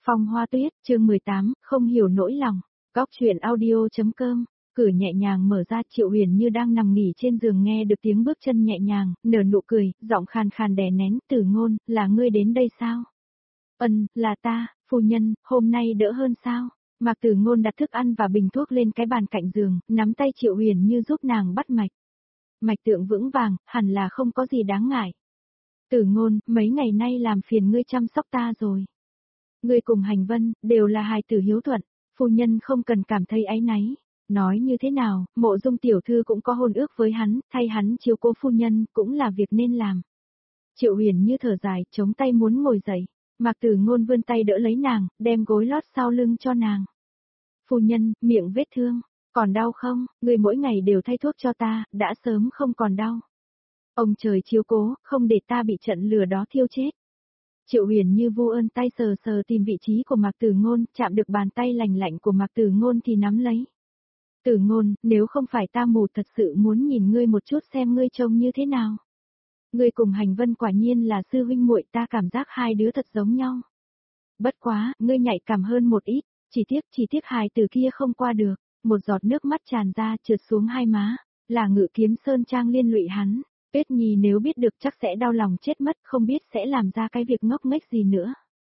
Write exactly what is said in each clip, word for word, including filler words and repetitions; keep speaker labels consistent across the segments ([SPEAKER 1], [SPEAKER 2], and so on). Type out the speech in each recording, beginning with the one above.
[SPEAKER 1] Phong Hoa Tuyết, chương mười tám, không hiểu nỗi lòng. Góc truyện audio.com. Cửa nhẹ nhàng mở ra, Triệu Huyền Như đang nằm nghỉ trên giường nghe được tiếng bước chân nhẹ nhàng, nở nụ cười, giọng khàn khàn đè nén. Tử Ngôn, là ngươi đến đây sao? Ân, là ta, phu nhân, hôm nay đỡ hơn sao? Mạc Tử Ngôn đặt thức ăn và bình thuốc lên cái bàn cạnh giường, nắm tay Triệu Huyền Như giúp nàng bắt mạch. Mạch tượng vững vàng, hẳn là không có gì đáng ngại. Tử Ngôn, mấy ngày nay làm phiền ngươi chăm sóc ta rồi. Ngươi cùng Hành Vân, đều là hài tử hiếu thuận, phu nhân không cần cảm thấy áy náy. Nói như thế nào, Mộ Dung tiểu thư cũng có hôn ước với hắn, thay hắn chiếu cố phu nhân, cũng là việc nên làm. Triệu Huyền Như thở dài, chống tay muốn ngồi dậy. Mạc Tử Ngôn vươn tay đỡ lấy nàng, đem gối lót sau lưng cho nàng. Phu nhân, miệng vết thương, còn đau không? Ngươi mỗi ngày đều thay thuốc cho ta, đã sớm không còn đau. Ông trời chiếu cố, không để ta bị trận lửa đó thiêu chết. Triệu Huyền Như vô ơn tay sờ sờ tìm vị trí của Mạc Tử Ngôn, chạm được bàn tay lành lạnh của Mạc Tử Ngôn thì nắm lấy. Tử Ngôn, nếu không phải ta mù thật sự muốn nhìn ngươi một chút xem ngươi trông như thế nào. Ngươi cùng Hành Vân quả nhiên là sư huynh muội, ta cảm giác hai đứa thật giống nhau. Bất quá, ngươi nhạy cảm hơn một ít, chỉ tiếc chỉ tiếc hài tử kia không qua được, một giọt nước mắt tràn ra trượt xuống hai má, là Ngự Kiếm Sơn Trang liên lụy hắn. Tuyết Nhi nếu biết được chắc sẽ đau lòng chết mất, không biết sẽ làm ra cái việc ngốc nghếch gì nữa.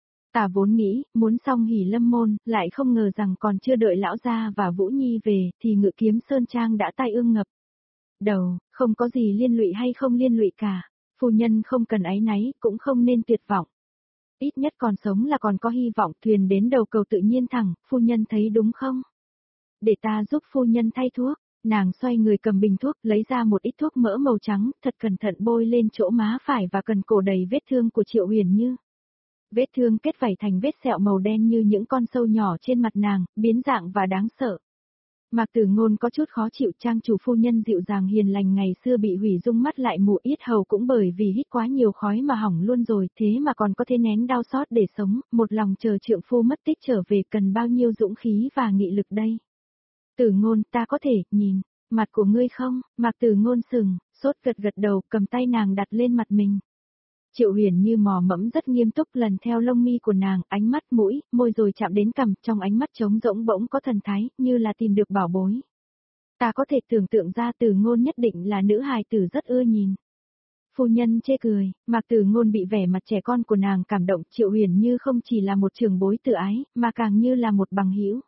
[SPEAKER 1] Ta vốn nghĩ, muốn xong hỉ lâm môn, lại không ngờ rằng còn chưa đợi lão gia và Vũ Nhi về, thì Ngự Kiếm Sơn Trang đã tai ương ngập đầu, không có gì liên lụy hay không liên lụy cả, phu nhân không cần áy náy, cũng không nên tuyệt vọng. Ít nhất còn sống là còn có hy vọng, thuyền đến đầu cầu tự nhiên thẳng, phu nhân thấy đúng không? Để ta giúp phu nhân thay thuốc. Nàng xoay người cầm bình thuốc, lấy ra một ít thuốc mỡ màu trắng, thật cẩn thận bôi lên chỗ má phải và cần cổ đầy vết thương của Triệu Huyền Như. Vết thương kết vảy thành vết sẹo màu đen như những con sâu nhỏ trên mặt nàng, biến dạng và đáng sợ. Mạc Tử Ngôn có chút khó chịu, trang chủ phu nhân dịu dàng hiền lành ngày xưa bị hủy dung mắt lại mù, yết hầu cũng bởi vì hít quá nhiều khói mà hỏng luôn rồi, thế mà còn có thể nén đau xót để sống, một lòng chờ trượng phu mất tích trở về cần bao nhiêu dũng khí và nghị lực đây. Tử Ngôn, ta có thể, nhìn, mặt của ngươi không? Mạc Tử Ngôn sừng, sốt gật gật đầu, cầm tay nàng đặt lên mặt mình. Triệu Huyền Như mò mẫm rất nghiêm túc lần theo lông mi của nàng, ánh mắt mũi, môi rồi chạm đến cằm, trong ánh mắt trống rỗng bỗng có thần thái, như là tìm được bảo bối. Ta có thể tưởng tượng ra Tử Ngôn nhất định là nữ hài tử rất ưa nhìn. Phu nhân chê cười, Mạc Tử Ngôn bị vẻ mặt trẻ con của nàng cảm động, Triệu Huyền Như không chỉ là một trưởng bối tự ái, mà càng như là một bằng hữu.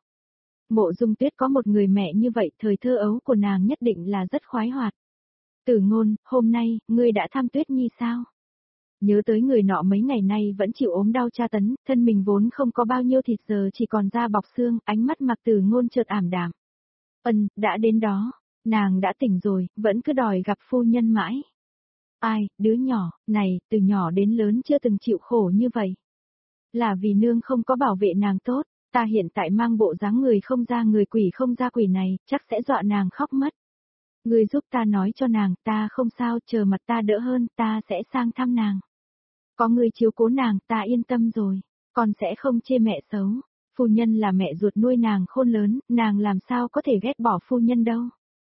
[SPEAKER 1] Mộ Dung Tuyết có một người mẹ như vậy, thời thơ ấu của nàng nhất định là rất khoái hoạt. Tử Ngôn, hôm nay, ngươi đã thăm Tuyết Nhi sao? Nhớ tới người nọ mấy ngày nay vẫn chịu ốm đau tra tấn, thân mình vốn không có bao nhiêu thịt giờ chỉ còn da bọc xương, ánh mắt Mạc Tử Ngôn chợt ảm đạm. Ân, đã đến đó, nàng đã tỉnh rồi, vẫn cứ đòi gặp phu nhân mãi. Ai, đứa nhỏ, này, từ nhỏ đến lớn chưa từng chịu khổ như vậy. Là vì nương không có bảo vệ nàng tốt. Ta hiện tại mang bộ dáng người không ra người quỷ không ra quỷ này, chắc sẽ dọa nàng khóc mất. Ngươi giúp ta nói cho nàng, ta không sao, chờ mặt ta đỡ hơn, ta sẽ sang thăm nàng. Có người chiếu cố nàng, ta yên tâm rồi, con sẽ không chê mẹ xấu. Phu nhân là mẹ ruột nuôi nàng khôn lớn, nàng làm sao có thể ghét bỏ phu nhân đâu.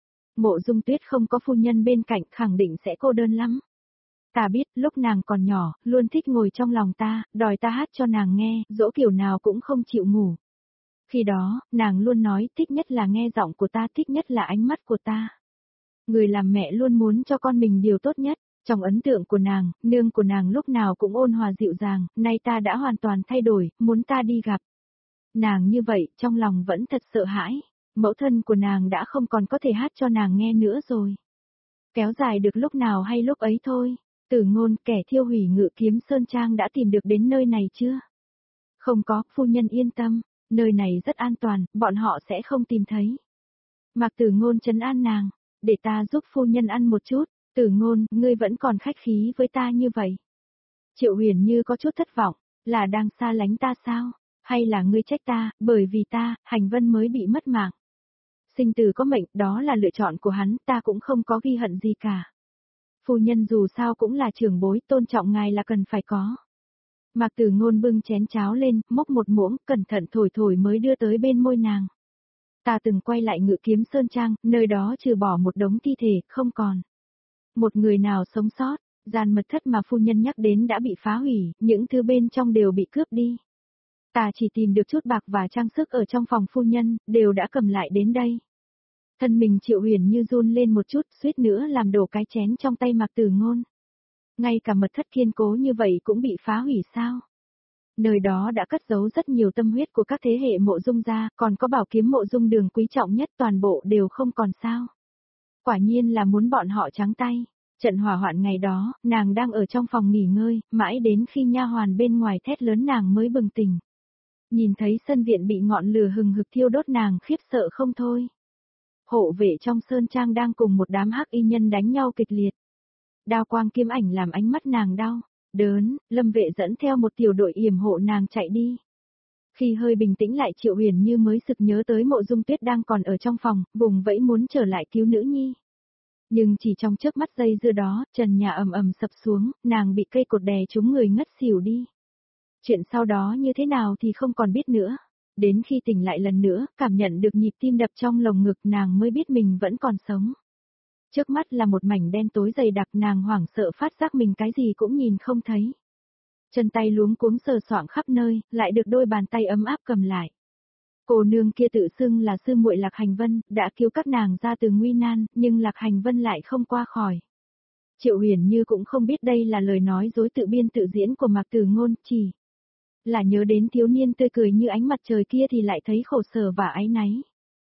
[SPEAKER 1] Mộ Dung Tuyết không có phu nhân bên cạnh khẳng định sẽ cô đơn lắm. Ta biết, lúc nàng còn nhỏ, luôn thích ngồi trong lòng ta, đòi ta hát cho nàng nghe, dỗ kiểu nào cũng không chịu ngủ. Khi đó, nàng luôn nói thích nhất là nghe giọng của ta, thích nhất là ánh mắt của ta. Người làm mẹ luôn muốn cho con mình điều tốt nhất, trong ấn tượng của nàng, nương của nàng lúc nào cũng ôn hòa dịu dàng, nay ta đã hoàn toàn thay đổi, muốn ta đi gặp. Nàng như vậy, trong lòng vẫn thật sợ hãi, mẫu thân của nàng đã không còn có thể hát cho nàng nghe nữa rồi. Kéo dài được lúc nào hay lúc ấy thôi. Tử Ngôn, kẻ thiêu hủy Ngự Kiếm Sơn Trang đã tìm được đến nơi này chưa? Không có, phu nhân yên tâm, nơi này rất an toàn, bọn họ sẽ không tìm thấy. Mạc Tử Ngôn trấn an nàng, để ta giúp phu nhân ăn một chút. Tử Ngôn, ngươi vẫn còn khách khí với ta như vậy. Triệu Huyền Như có chút thất vọng, là đang xa lánh ta sao? Hay là ngươi trách ta, bởi vì ta, Hành Vân mới bị mất mạng? Sinh tử có mệnh, đó là lựa chọn của hắn, ta cũng không có ghi hận gì cả. Phu nhân dù sao cũng là trưởng bối, tôn trọng ngài là cần phải có. Mạc Tử Ngôn bưng chén cháo lên, múc một muỗng, cẩn thận thổi thổi mới đưa tới bên môi nàng. Ta từng quay lại Ngự Kiếm Sơn Trang, nơi đó trừ bỏ một đống thi thể, không còn một người nào sống sót, gian mật thất mà phu nhân nhắc đến đã bị phá hủy, những thứ bên trong đều bị cướp đi. Ta chỉ tìm được chút bạc và trang sức ở trong phòng phu nhân, đều đã cầm lại đến đây. Thân mình Triệu Huyền Như run lên một chút, suýt nữa làm đổ cái chén trong tay Mạc Tử Ngôn. Ngay cả mật thất kiên cố như vậy cũng bị phá hủy sao? Nơi đó đã cất giấu rất nhiều tâm huyết của các thế hệ Mộ Dung gia, còn có bảo kiếm Mộ Dung Đường quý trọng nhất toàn bộ đều không còn sao. Quả nhiên là muốn bọn họ trắng tay. Trận hỏa hoạn ngày đó, nàng đang ở trong phòng nghỉ ngơi, mãi đến khi nha hoàn bên ngoài thét lớn nàng mới bừng tỉnh. Nhìn thấy sân viện bị ngọn lửa hừng hực thiêu đốt nàng khiếp sợ không thôi. Hộ vệ trong sơn trang đang cùng một đám hắc y nhân đánh nhau kịch liệt. Đao quang kiếm ảnh làm ánh mắt nàng đau, đớn, Lâm vệ dẫn theo một tiểu đội yểm hộ nàng chạy đi. Khi hơi bình tĩnh lại Triệu Huyền Như mới sực nhớ tới Mộ Dung Tuyết đang còn ở trong phòng, vùng vẫy muốn trở lại cứu nữ nhi. Nhưng chỉ trong chớp mắt giây dưa đó, trần nhà ầm ầm sập xuống, nàng bị cây cột đè trúng người ngất xỉu đi. Chuyện sau đó như thế nào thì không còn biết nữa. Đến khi tỉnh lại lần nữa, cảm nhận được nhịp tim đập trong lồng ngực nàng mới biết mình vẫn còn sống. Trước mắt là một mảnh đen tối dày đặc, nàng hoảng sợ phát giác mình cái gì cũng nhìn không thấy. Chân tay luống cuống sờ soạng khắp nơi, lại được đôi bàn tay ấm áp cầm lại. Cô nương kia tự xưng là sư muội Lạc Hành Vân, đã cứu các nàng ra từ nguy nan, nhưng Lạc Hành Vân lại không qua khỏi. Triệu Huyền Như cũng không biết đây là lời nói dối tự biên tự diễn của Mạc Tử Ngôn, chỉ là nhớ đến thiếu niên tươi cười như ánh mặt trời kia thì lại thấy khổ sở và áy náy.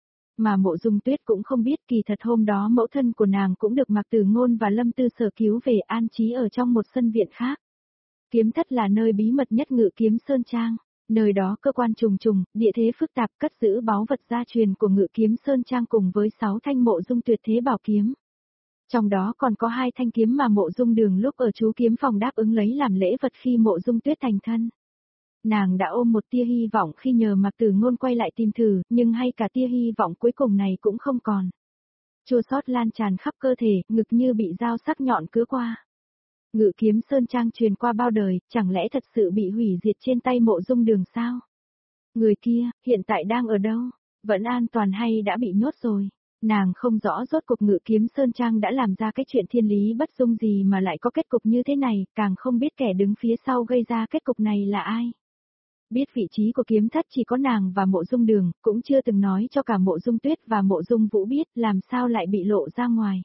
[SPEAKER 1] Mà Mộ Dung Tuyết cũng không biết kỳ thật hôm đó mẫu thân của nàng cũng được Mạc Tử Ngôn và Lâm Tư Sở cứu về an trí ở trong một sân viện khác. Kiếm thất là nơi bí mật nhất Ngự Kiếm Sơn Trang, nơi đó cơ quan trùng trùng, địa thế phức tạp cất giữ báu vật gia truyền của Ngự Kiếm Sơn Trang cùng với sáu thanh Mộ Dung tuyệt thế bảo kiếm. Trong đó còn có hai thanh kiếm mà Mộ Dung Đường lúc ở chú kiếm phòng đáp ứng lấy làm lễ vật khi Mộ Dung Tuyết thành thân. Nàng đã ôm một tia hy vọng khi nhờ Mạc Tử Ngôn quay lại tìm thử, nhưng hay cả tia hy vọng cuối cùng này cũng không còn. Chua xót lan tràn khắp cơ thể, ngực như bị dao sắc nhọn cứa qua. Ngự Kiếm Sơn Trang truyền qua bao đời, chẳng lẽ thật sự bị hủy diệt trên tay Mộ Dung Đường sao? Người kia, hiện tại đang ở đâu? Vẫn an toàn hay đã bị nhốt rồi? Nàng không rõ rốt cục Ngự Kiếm Sơn Trang đã làm ra cái chuyện thiên lý bất dung gì mà lại có kết cục như thế này, càng không biết kẻ đứng phía sau gây ra kết cục này là ai. Biết vị trí của kiếm thất chỉ có nàng và Mộ Dung Đường, cũng chưa từng nói cho cả Mộ Dung Tuyết và Mộ Dung Vũ biết, làm sao lại bị lộ ra ngoài.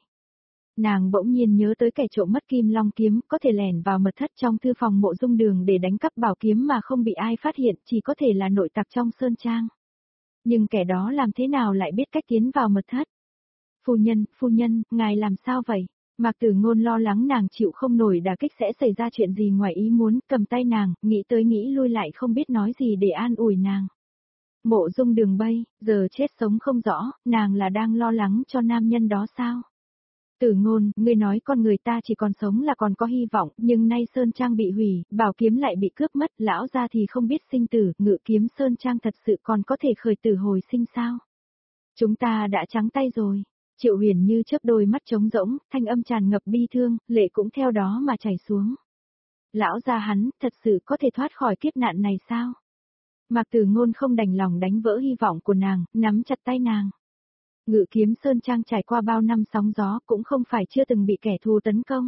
[SPEAKER 1] Nàng bỗng nhiên nhớ tới kẻ trộm mất Kim Long kiếm, có thể lẻn vào mật thất trong thư phòng Mộ Dung Đường để đánh cắp bảo kiếm mà không bị ai phát hiện, chỉ có thể là nội tặc trong sơn trang. Nhưng kẻ đó làm thế nào lại biết cách tiến vào mật thất? Phu nhân, phu nhân, ngài làm sao vậy? Mạc Tử Ngôn lo lắng nàng chịu không nổi đả kích sẽ xảy ra chuyện gì ngoài ý muốn, cầm tay nàng, nghĩ tới nghĩ lui lại không biết nói gì để an ủi nàng. Mộ Dung Đường bay, giờ chết sống không rõ, nàng là đang lo lắng cho nam nhân đó sao? Tử Ngôn, ngươi nói con người ta chỉ còn sống là còn có hy vọng, nhưng nay Sơn Trang bị hủy, bảo kiếm lại bị cướp mất, lão gia thì không biết sinh tử, Ngự Kiếm Sơn Trang thật sự còn có thể khởi tử hồi sinh sao? Chúng ta đã trắng tay rồi. Triệu Huyền Như chớp đôi mắt trống rỗng, thanh âm tràn ngập bi thương, lệ cũng theo đó mà chảy xuống. Lão gia hắn, thật sự có thể thoát khỏi kiếp nạn này sao? Mạc Tử Ngôn không đành lòng đánh vỡ hy vọng của nàng, nắm chặt tay nàng. Ngự Kiếm Sơn Trang trải qua bao năm sóng gió cũng không phải chưa từng bị kẻ thù tấn công.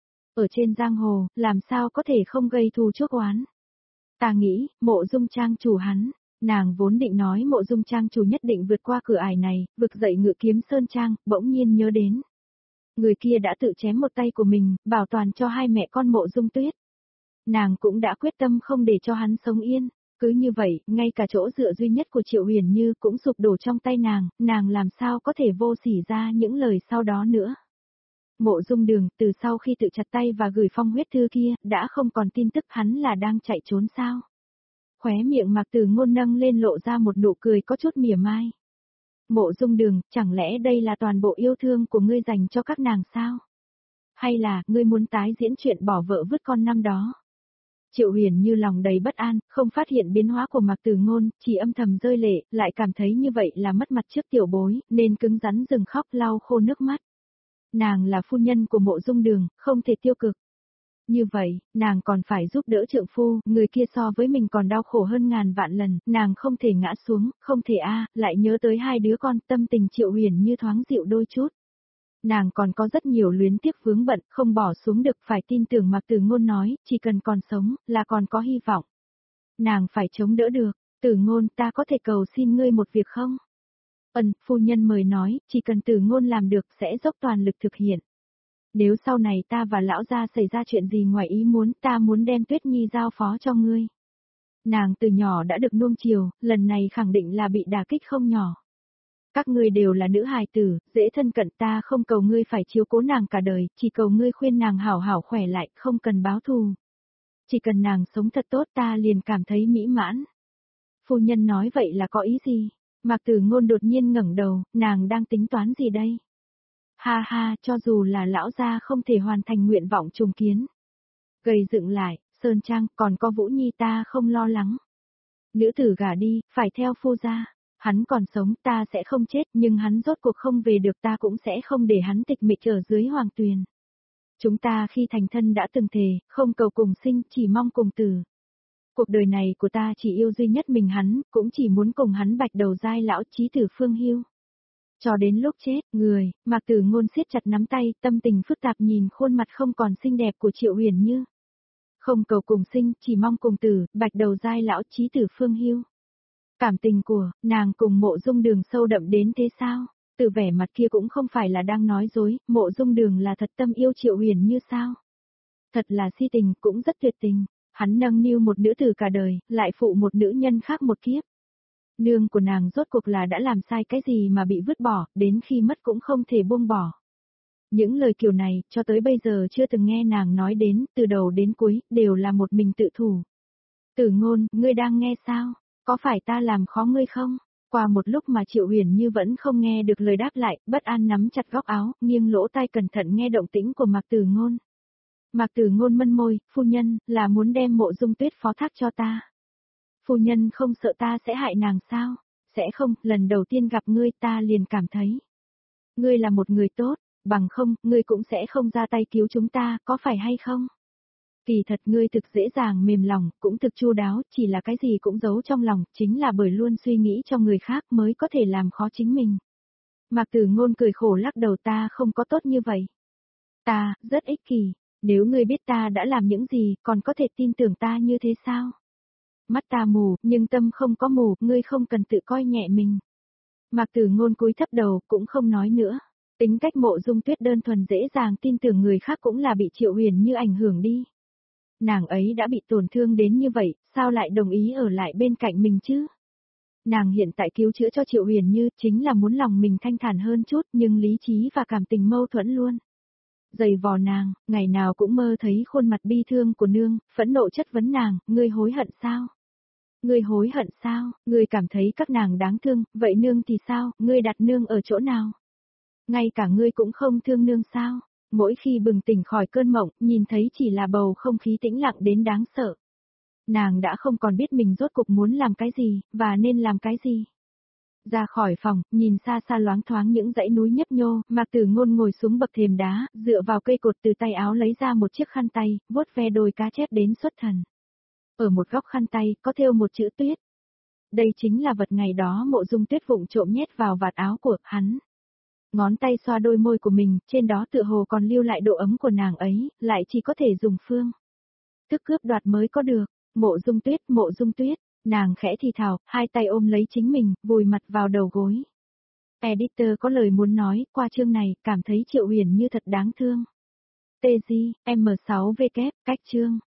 [SPEAKER 1] Ở trên giang hồ, làm sao có thể không gây thù chuốc oán? Ta nghĩ, Mộ Dung Trang chủ hắn. Nàng vốn định nói Mộ Dung Trang chủ nhất định vượt qua cửa ải này, vực dậy Ngự Kiếm Sơn Trang, bỗng nhiên nhớ đến. Người kia đã tự chém một tay của mình, bảo toàn cho hai mẹ con Mộ Dung Tuyết. Nàng cũng đã quyết tâm không để cho hắn sống yên. Cứ như vậy, ngay cả chỗ dựa duy nhất của Triệu Huyền Như cũng sụp đổ trong tay nàng, nàng làm sao có thể vô sỉ ra những lời sau đó nữa. Mộ Dung Đường, từ sau khi tự chặt tay và gửi phong huyết thư kia, đã không còn tin tức hắn là đang chạy trốn sao. Khóe miệng Mạc Tử Ngôn nâng lên lộ ra một nụ cười có chút mỉa mai. Mộ Dung Đường, chẳng lẽ đây là toàn bộ yêu thương của ngươi dành cho các nàng sao? Hay là, ngươi muốn tái diễn chuyện bỏ vợ vứt con năm đó? Triệu Huyền Như lòng đầy bất an, không phát hiện biến hóa của Mạc Tử Ngôn, chỉ âm thầm rơi lệ, lại cảm thấy như vậy là mất mặt trước tiểu bối, nên cứng rắn dừng khóc lau khô nước mắt. Nàng là phu nhân của Mộ Dung Đường, không thể tiêu cực. Như vậy, nàng còn phải giúp đỡ trượng phu, người kia so với mình còn đau khổ hơn ngàn vạn lần, nàng không thể ngã xuống, không thể a, lại nhớ tới hai đứa con, tâm tình Triệu Huyền Như thoáng dịu đôi chút. Nàng còn có rất nhiều luyến tiếc vướng bận, không bỏ xuống được, phải tin tưởng Mạc Tử Ngôn nói, chỉ cần còn sống, là còn có hy vọng. Nàng phải chống đỡ được, Tử Ngôn ta có thể cầu xin ngươi một việc không? Ân, phu nhân mời nói, chỉ cần Tử Ngôn làm được sẽ dốc toàn lực thực hiện. Nếu sau này ta và lão gia xảy ra chuyện gì ngoài ý muốn, ta muốn đem Tuyết Nhi giao phó cho ngươi. Nàng từ nhỏ đã được nuông chiều, lần này khẳng định là bị đả kích không nhỏ. Các ngươi đều là nữ hài tử, dễ thân cận, ta không cầu ngươi phải chiếu cố nàng cả đời, chỉ cầu ngươi khuyên nàng hảo hảo khỏe lại, không cần báo thù. Chỉ cần nàng sống thật tốt ta liền cảm thấy mỹ mãn. Phu nhân nói vậy là có ý gì? Mạc Tử Ngôn đột nhiên ngẩng đầu, nàng đang tính toán gì đây? Ha ha, cho dù là lão gia không thể hoàn thành nguyện vọng trùng kiến. Gầy dựng lại, Sơn Trang, còn có Vũ Nhi ta không lo lắng. Nữ tử gả đi, phải theo phu gia. Hắn còn sống ta sẽ không chết, nhưng hắn rốt cuộc không về được, ta cũng sẽ không để hắn tịch mịch ở dưới hoàng tuyền. Chúng ta khi thành thân đã từng thề, không cầu cùng sinh, chỉ mong cùng tử. Cuộc đời này của ta chỉ yêu duy nhất mình hắn, cũng chỉ muốn cùng hắn bạch đầu giai lão chí tử phương hưu. Cho đến lúc chết, người, Mạc Tử Ngôn siết chặt nắm tay, tâm tình phức tạp nhìn khuôn mặt không còn xinh đẹp của Triệu Huyền Như. Không cầu cùng sinh, chỉ mong cùng tử, bạch đầu giai lão chí tử phương hưu. Cảm tình của, nàng cùng Mộ Dung Đường sâu đậm đến thế sao? Từ vẻ mặt kia cũng không phải là đang nói dối, Mộ Dung Đường là thật tâm yêu Triệu Huyền Như sao? Thật là si tình, cũng rất tuyệt tình. Hắn nâng niu một nữ tử cả đời, lại phụ một nữ nhân khác một kiếp. Nương của nàng rốt cuộc là đã làm sai cái gì mà bị vứt bỏ, đến khi mất cũng không thể buông bỏ. Những lời kiểu này, cho tới bây giờ chưa từng nghe nàng nói đến, từ đầu đến cuối, đều là một mình tự thủ. Tử Ngôn, ngươi đang nghe sao? Có phải ta làm khó ngươi không? Qua một lúc mà Triệu Huyền Như vẫn không nghe được lời đáp lại, bất an nắm chặt góc áo, nghiêng lỗ tai cẩn thận nghe động tĩnh của Mạc Tử Ngôn. Mạc Tử Ngôn mân môi, phu nhân, là muốn đem Mộ Dung Tuyết phó thác cho ta. Phu nhân không sợ ta sẽ hại nàng sao? Sẽ không, lần đầu tiên gặp ngươi ta liền cảm thấy. Ngươi là một người tốt, bằng không, ngươi cũng sẽ không ra tay cứu chúng ta, có phải hay không? Kỳ thật ngươi thực dễ dàng mềm lòng, cũng thực chu đáo, chỉ là cái gì cũng giấu trong lòng, chính là bởi luôn suy nghĩ cho người khác mới có thể làm khó chính mình. Mạc Tử Ngôn cười khổ lắc đầu, ta không có tốt như vậy. Ta, rất ích kỷ, nếu ngươi biết ta đã làm những gì, còn có thể tin tưởng ta như thế sao? Mắt ta mù, nhưng tâm không có mù, ngươi không cần tự coi nhẹ mình. Mạc Tử Ngôn cúi thấp đầu, cũng không nói nữa. Tính cách Mộ Dung Tuyết đơn thuần dễ dàng tin tưởng người khác cũng là bị Triệu Huyền Như ảnh hưởng đi. Nàng ấy đã bị tổn thương đến như vậy, sao lại đồng ý ở lại bên cạnh mình chứ? Nàng hiện tại cứu chữa cho Triệu Huyền Như chính là muốn lòng mình thanh thản hơn chút, nhưng lý trí và cảm tình mâu thuẫn luôn. Dày vò nàng, ngày nào cũng mơ thấy khuôn mặt bi thương của nương, phẫn nộ chất vấn nàng, ngươi hối hận sao? Ngươi hối hận sao? Ngươi cảm thấy các nàng đáng thương, vậy nương thì sao? Ngươi đặt nương ở chỗ nào? Ngay cả ngươi cũng không thương nương sao? Mỗi khi bừng tỉnh khỏi cơn mộng, nhìn thấy chỉ là bầu không khí tĩnh lặng đến đáng sợ. Nàng đã không còn biết mình rốt cuộc muốn làm cái gì, và nên làm cái gì. Ra khỏi phòng, nhìn xa xa loáng thoáng những dãy núi nhấp nhô, Mạc Tử Ngôn ngồi xuống bậc thềm đá, dựa vào cây cột, từ tay áo lấy ra một chiếc khăn tay, vuốt ve đôi cá chép đến xuất thần. Ở một góc khăn tay, có thêu một chữ Tuyết. Đây chính là vật ngày đó Mộ Dung Tuyết vụng trộm nhét vào vạt áo của hắn. Ngón tay xoa đôi môi của mình, trên đó tựa hồ còn lưu lại độ ấm của nàng ấy, lại chỉ có thể dùng phương thức cướp đoạt mới có được. Mộ Dung Tuyết, Mộ Dung Tuyết, nàng khẽ thì thào, hai tay ôm lấy chính mình, vùi mặt vào đầu gối. Editor có lời muốn nói, qua chương này, cảm thấy Triệu Huyền Như thật đáng thương. tê giê, em sáu W, cách chương.